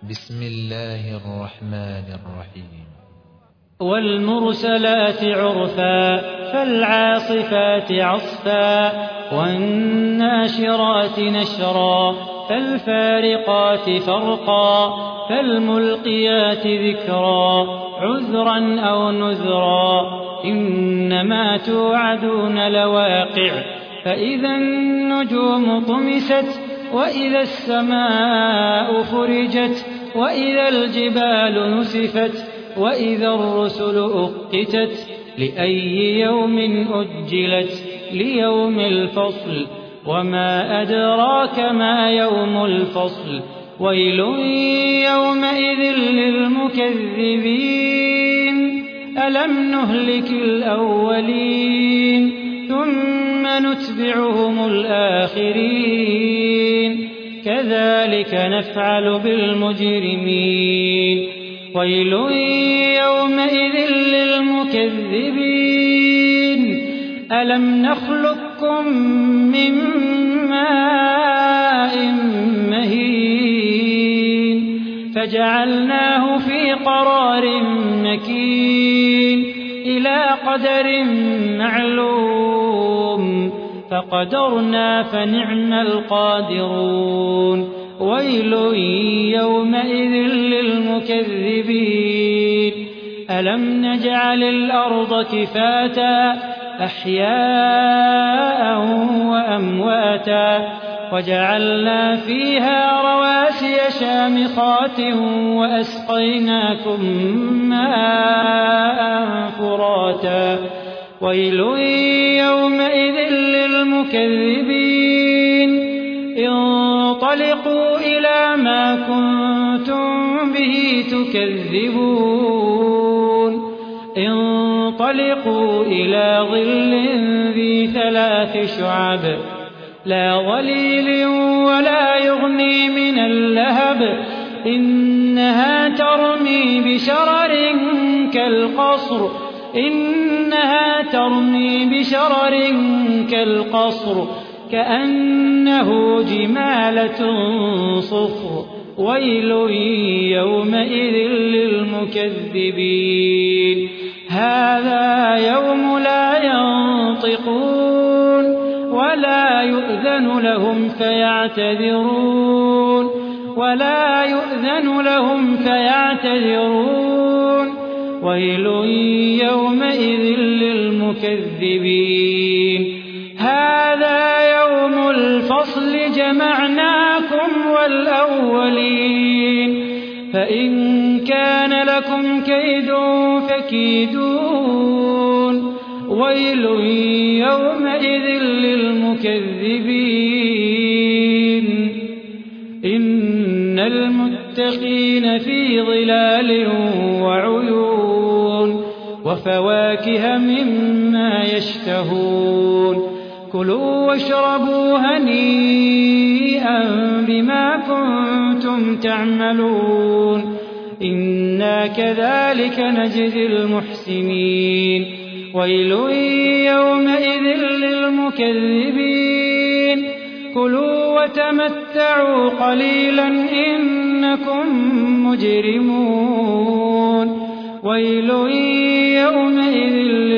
بسم الله الرحمن الرحيم. والمرسلات عرفا فالعاصفات عصفا والناشرات نشرا فالفارقات فرقا فالملقيات ذكرا عذرا أو نذرا إنما توعدون لواقع فإذا النجوم طمست وإذا السماء فرجت وإذا الجبال نسفت وإذا الرسل أقتت لأي يوم أجلت ليوم الفصل وما أدراك ما يوم الفصل ويل يومئذ للمكذبين ألم نهلك الأولين ثم نتبعهم الآخرين كذلك نفعل بالمجرمين ويل يومئذ للمكذبين ألم نخلقكم من ماء مهين فجعلناه في قرار مكين إلى قدر معلوم فقدرنا فنعم القادرون ويل يومئذ للمكذبين ألم نجعل الأرض كفاتا أحياء وأمواتا وجعلنا فيها رواسي شامخات وأسقيناكم ماء فراتا ويل يومئذ للمكذبين انطلقوا إلى ما كنتم به تكذبون انطلقوا إلى ظل ذي 3 شعب لا ظليل ولا يغني من اللهب إنها ترمي بشرر كالقصر كأنه جمالة صفر ويل يومئذ للمكذبين هذا يوم لا ينطقون ولا يؤذن لهم فيعتذرون ويل يومئذ للمكذبين هذا يوم الفصل جمعناكم والأولين فإن كان لكم كيد فكيدون ويل يومئذ للمكذبين إن المتقين في ظلال وعيون وفواكه مما يشتهون كلوا واشربوا هنيئا بما كنتم تعملون إنا كذلك نجزي المحسنين ويل يومئذ للمكذبين كلوا وتمتعوا قليلا إنكم مجرمون ويل يومئذ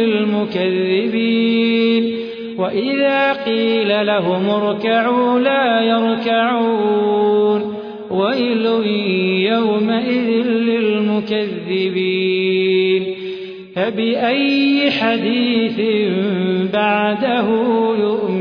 للمكذبين وإذا قيل لهم اركعوا لا يركعون ويل يومئذ للمكذبين فبأي حديث بعده يؤمنون